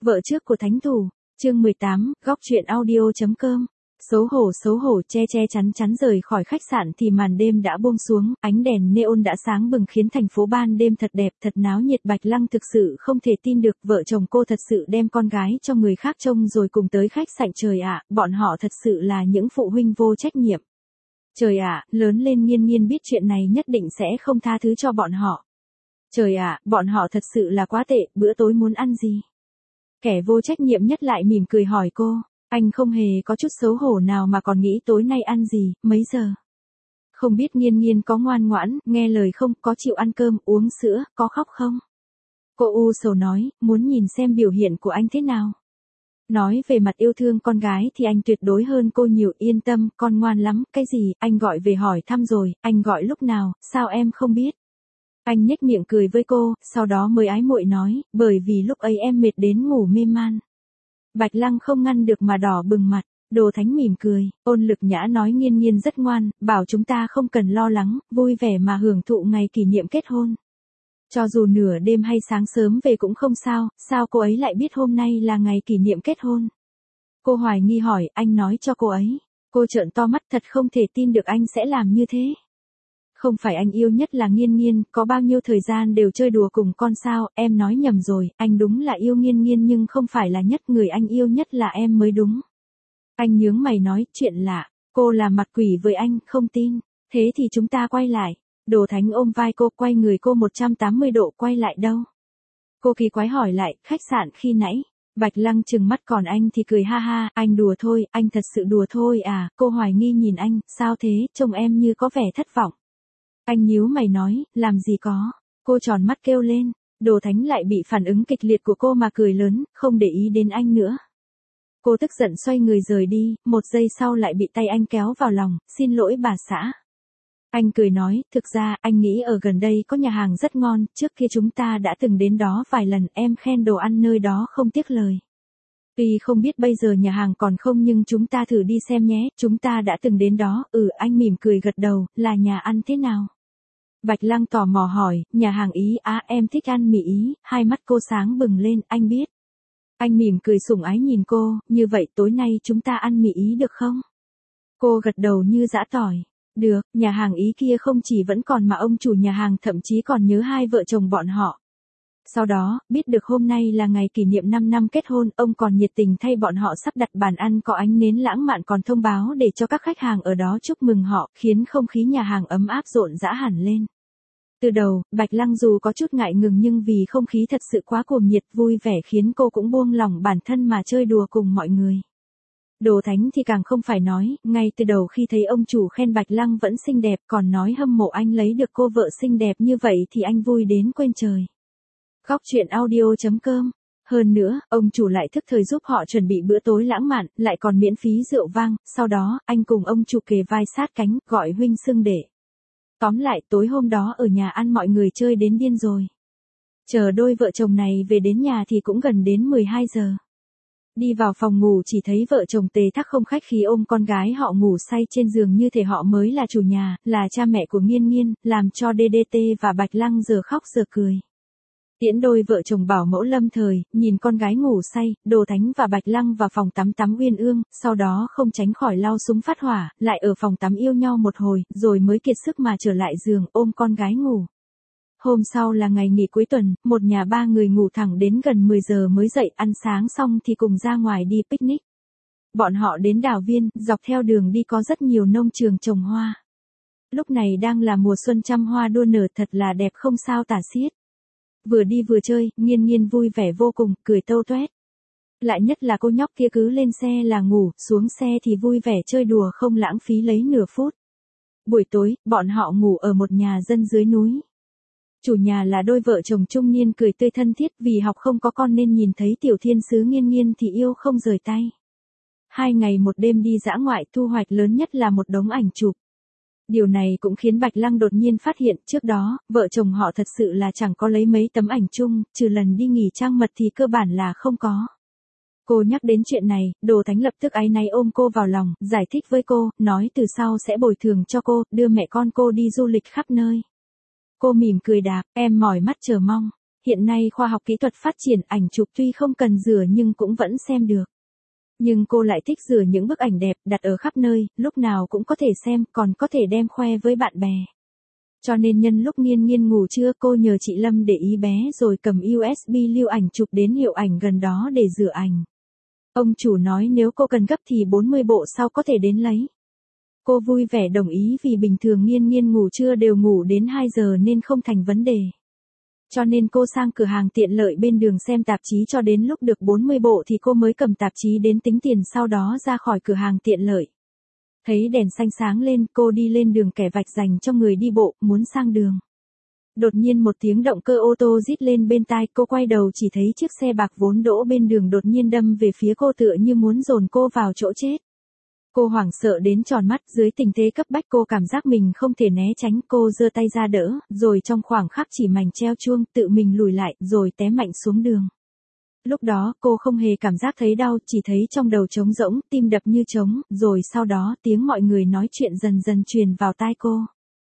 Vợ trước của thánh thủ, chương 18, góc truyện audio.com. Xấu hổ che chắn rời khỏi khách sạn thì màn đêm đã buông xuống, ánh đèn neon đã sáng bừng khiến thành phố ban đêm thật đẹp, thật náo nhiệt. Bạch Lăng thực sự không thể tin được vợ chồng cô thật sự đem con gái cho người khác trông rồi cùng tới khách sạn. Trời ạ, bọn họ thật sự là những phụ huynh vô trách nhiệm. Trời ạ, lớn lên Nghiên Nghiên biết chuyện này nhất định sẽ không tha thứ cho bọn họ. Trời ạ, bọn họ thật sự là quá tệ, bữa tối muốn ăn gì? Kẻ vô trách nhiệm nhất lại mỉm cười hỏi cô, anh không hề có chút xấu hổ nào mà còn nghĩ tối nay ăn gì, mấy giờ? Không biết Nghiên Nghiên có ngoan ngoãn, nghe lời không, có chịu ăn cơm, uống sữa, có khóc không? Cô u sầu nói, muốn nhìn xem biểu hiện của anh thế nào. Nói về mặt yêu thương con gái thì anh tuyệt đối hơn cô nhiều, yên tâm, con ngoan lắm. Cái gì, anh gọi về hỏi thăm rồi, anh gọi lúc nào, sao em không biết? Anh nhếch miệng cười với cô, sau đó mới ái muội nói, bởi vì lúc ấy em mệt đến ngủ mê man. Bạch Lăng không ngăn được mà đỏ bừng mặt. Đồ Thánh mỉm cười, Ôn Lực Nhã nói Nghiên Nghiên rất ngoan, bảo chúng ta không cần lo lắng, vui vẻ mà hưởng thụ ngày kỷ niệm kết hôn. Cho dù nửa đêm hay sáng sớm về cũng không sao, sao cô ấy lại biết hôm nay là ngày kỷ niệm kết hôn? Cô hoài nghi hỏi, anh nói cho cô ấy. Cô trợn to mắt, thật không thể tin được anh sẽ làm như thế. Không phải anh yêu nhất là Nghiên Nghiên, có bao nhiêu thời gian đều chơi đùa cùng con sao, em nói nhầm rồi, anh đúng là yêu Nghiên Nghiên nhưng không phải là nhất, người anh yêu nhất là em mới đúng. Anh nhướng mày nói, chuyện lạ, cô là mặt quỷ với anh, không tin, thế thì chúng ta quay lại. Đồ Thánh ôm vai cô, quay người cô 180 độ, quay lại đâu? Cô kỳ quái hỏi lại, khách sạn khi nãy. Bạch Lăng trừng mắt, còn anh thì cười ha ha, anh đùa thôi, anh thật sự đùa thôi à? Cô hoài nghi nhìn anh, sao thế, trông em như có vẻ thất vọng. Anh nhíu mày nói, làm gì có. Cô tròn mắt kêu lên. Đồ Thánh lại bị phản ứng kịch liệt của cô mà cười lớn, không để ý đến anh nữa. Cô tức giận xoay người rời đi, một giây sau lại bị tay anh kéo vào lòng, xin lỗi bà xã. Anh cười nói, thực ra, anh nghĩ ở gần đây có nhà hàng rất ngon, trước kia chúng ta đã từng đến đó vài lần, em khen đồ ăn nơi đó không tiếc lời. Tuy không biết bây giờ nhà hàng còn không nhưng chúng ta thử đi xem nhé, chúng ta đã từng đến đó, anh mỉm cười gật đầu, là nhà ăn thế nào? Bạch Lăng tò mò hỏi, nhà hàng Ý, em thích ăn mì Ý, hai mắt cô sáng bừng lên, anh biết. Anh mỉm cười sủng ái nhìn cô, như vậy tối nay chúng ta ăn mì Ý được không? Cô gật đầu như giã tỏi. Được, nhà hàng Ý kia không chỉ vẫn còn mà ông chủ nhà hàng thậm chí còn nhớ hai vợ chồng bọn họ. Sau đó, biết được hôm nay là ngày kỷ niệm 5 năm kết hôn, ông còn nhiệt tình thay bọn họ sắp đặt bàn ăn có ánh nến lãng mạn, còn thông báo để cho các khách hàng ở đó chúc mừng họ, khiến không khí nhà hàng ấm áp rộn rã hẳn lên. Từ đầu, Bạch Lăng dù có chút ngại ngùng nhưng vì không khí thật sự quá cuồng nhiệt vui vẻ khiến cô cũng buông lỏng bản thân mà chơi đùa cùng mọi người. Đồ Thánh thì càng không phải nói, ngay từ đầu khi thấy ông chủ khen Bạch Lăng vẫn xinh đẹp còn nói hâm mộ anh lấy được cô vợ xinh đẹp như vậy thì anh vui đến quên trời. Góc truyện audio.com. Hơn nữa, ông chủ lại thức thời giúp họ chuẩn bị bữa tối lãng mạn, lại còn miễn phí rượu vang, sau đó, anh cùng ông chủ kề vai sát cánh, gọi huynh xưng đệ. Tóm lại, tối hôm đó ở nhà ăn mọi người chơi đến điên rồi. Chờ đôi vợ chồng này về đến nhà thì cũng gần đến 12 giờ. Đi vào phòng ngủ chỉ thấy vợ chồng Tề Thắc không khách khí ôm con gái họ ngủ say trên giường như thể họ mới là chủ nhà, là cha mẹ của Nghiên Nghiên, làm cho DDT và Bạch Lăng giờ khóc giờ cười. Tiễn đôi vợ chồng bảo mẫu lâm thời, nhìn con gái ngủ say, Đồ Thánh và Bạch Lăng vào phòng tắm uyên ương, sau đó không tránh khỏi lau súng phát hỏa, lại ở phòng tắm yêu nhau một hồi, rồi mới kiệt sức mà trở lại giường ôm con gái ngủ. Hôm sau là ngày nghỉ cuối tuần, một nhà ba người ngủ thẳng đến gần 10 giờ mới dậy, ăn sáng xong thì cùng ra ngoài đi picnic. Bọn họ đến đảo Viên, dọc theo đường đi có rất nhiều nông trường trồng hoa. Lúc này đang là mùa xuân trăm hoa đua nở, thật là đẹp không sao tả xiết. Vừa đi vừa chơi, Nghiên Nghiên vui vẻ vô cùng, cười tâu toét. Lại nhất là cô nhóc kia cứ lên xe là ngủ, xuống xe thì vui vẻ chơi đùa không lãng phí lấy nửa phút. Buổi tối, bọn họ ngủ ở một nhà dân dưới núi. Chủ nhà là đôi vợ chồng trung niên cười tươi thân thiết, vì học không có con nên nhìn thấy tiểu thiên sứ Nghiên Nghiên thì yêu không rời tay. 2 ngày một đêm đi dã ngoại, thu hoạch lớn nhất là một đống ảnh chụp. Điều này cũng khiến Bạch Lăng đột nhiên phát hiện, trước đó, vợ chồng họ thật sự là chẳng có lấy mấy tấm ảnh chung, trừ lần đi nghỉ trăng mật thì cơ bản là không có. Cô nhắc đến chuyện này, Đồ Thánh lập tức áy náy ôm cô vào lòng, giải thích với cô, nói từ sau sẽ bồi thường cho cô, đưa mẹ con cô đi du lịch khắp nơi. Cô mỉm cười đáp, em mỏi mắt chờ mong. hiện nay khoa học kỹ thuật phát triển ảnh chụp tuy không cần rửa nhưng cũng vẫn xem được. Nhưng cô lại thích rửa những bức ảnh đẹp, đặt ở khắp nơi, lúc nào cũng có thể xem, còn có thể đem khoe với bạn bè. Cho nên nhân lúc Nghiên Nghiên ngủ trưa cô nhờ chị Lâm để ý bé rồi cầm USB lưu ảnh chụp đến hiệu ảnh gần đó để rửa ảnh. Ông chủ nói nếu cô cần gấp thì 40 bộ sau có thể đến lấy. Cô vui vẻ đồng ý vì bình thường Nghiên Nghiên ngủ trưa đều ngủ đến 2 giờ nên không thành vấn đề. Cho nên cô sang cửa hàng tiện lợi bên đường xem tạp chí cho đến lúc được 40 bộ thì cô mới cầm tạp chí đến tính tiền sau đó ra khỏi cửa hàng tiện lợi. Thấy đèn xanh sáng lên cô đi lên đường kẻ vạch dành cho người đi bộ, muốn sang đường. Đột nhiên một tiếng động cơ ô tô rít lên bên tai cô quay đầu chỉ thấy chiếc xe bạc vốn đỗ bên đường đột nhiên đâm về phía cô tựa như muốn dồn cô vào chỗ chết. Cô hoảng sợ đến tròn mắt dưới tình thế cấp bách cô cảm giác mình không thể né tránh cô giơ tay ra đỡ, rồi trong khoảng khắc chỉ mảnh treo chuông tự mình lùi lại rồi té mạnh xuống đường. Lúc đó cô không hề cảm giác thấy đau chỉ thấy trong đầu trống rỗng, tim đập như trống, rồi sau đó tiếng mọi người nói chuyện dần dần truyền vào tai cô.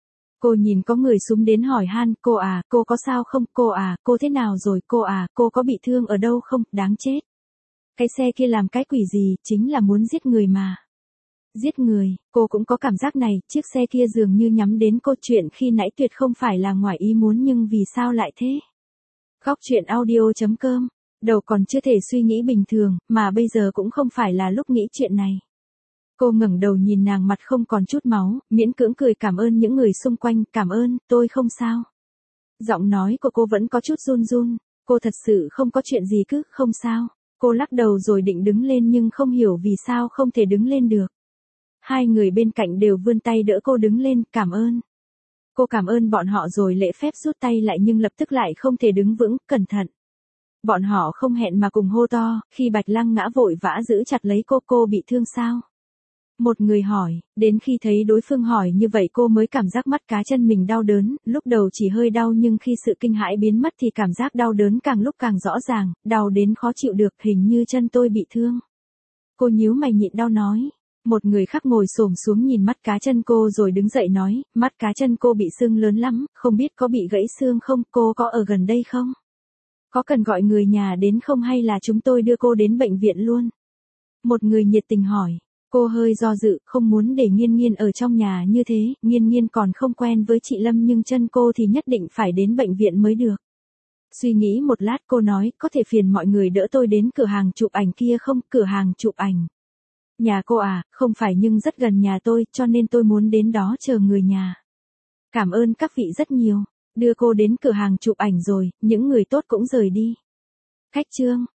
Cô nhìn có người xúm đến hỏi han, cô à, cô có sao không, cô à, cô thế nào rồi, cô à, cô có bị thương ở đâu không, đáng chết. Cái xe kia làm cái quỷ gì, chính là muốn giết người mà. Giết người, cô cũng có cảm giác này, chiếc xe kia dường như nhắm đến cô chuyện khi nãy tuyệt không phải là ngoài ý muốn nhưng vì sao lại thế. Góc truyện audio.com, đầu còn chưa thể suy nghĩ bình thường, mà bây giờ cũng không phải là lúc nghĩ chuyện này. Cô ngẩng đầu nhìn nàng mặt không còn chút máu, miễn cưỡng cười cảm ơn những người xung quanh, cảm ơn, tôi không sao. Giọng nói của cô vẫn có chút run run, cô thật sự không có chuyện gì cứ, không sao. Cô lắc đầu rồi định đứng lên nhưng không hiểu vì sao không thể đứng lên được. Hai người bên cạnh đều vươn tay đỡ cô đứng lên, cảm ơn. Cô cảm ơn bọn họ rồi lễ phép rút tay lại nhưng lập tức lại không thể đứng vững, cẩn thận. Bọn họ không hẹn mà cùng hô to, khi Bạch Lăng ngã vội vã giữ chặt lấy cô bị thương sao? Một người hỏi, đến khi thấy đối phương hỏi như vậy cô mới cảm giác mắt cá chân mình đau đớn, lúc đầu chỉ hơi đau nhưng khi sự kinh hãi biến mất thì cảm giác đau đớn càng lúc càng rõ ràng, đau đến khó chịu được, hình như chân tôi bị thương. Cô nhíu mày nhịn đau nói. Một người khác ngồi xổm xuống nhìn mắt cá chân cô rồi đứng dậy nói, mắt cá chân cô bị sưng lớn lắm, không biết có bị gãy xương không, cô có ở gần đây không? Có cần gọi người nhà đến không hay là chúng tôi đưa cô đến bệnh viện luôn? Một người nhiệt tình hỏi, cô hơi do dự, không muốn để Nghiên Nghiên ở trong nhà như thế, Nghiên Nghiên còn không quen với chị Lâm nhưng chân cô thì nhất định phải đến bệnh viện mới được. Suy nghĩ một lát cô nói, có thể phiền mọi người đỡ tôi đến cửa hàng chụp ảnh kia không, cửa hàng chụp ảnh. Nhà cô à, không phải nhưng rất gần nhà tôi, cho nên tôi muốn đến đó chờ người nhà. Cảm ơn các vị rất nhiều. Đưa cô đến cửa hàng chụp ảnh rồi, những người tốt cũng rời đi. Khách trương,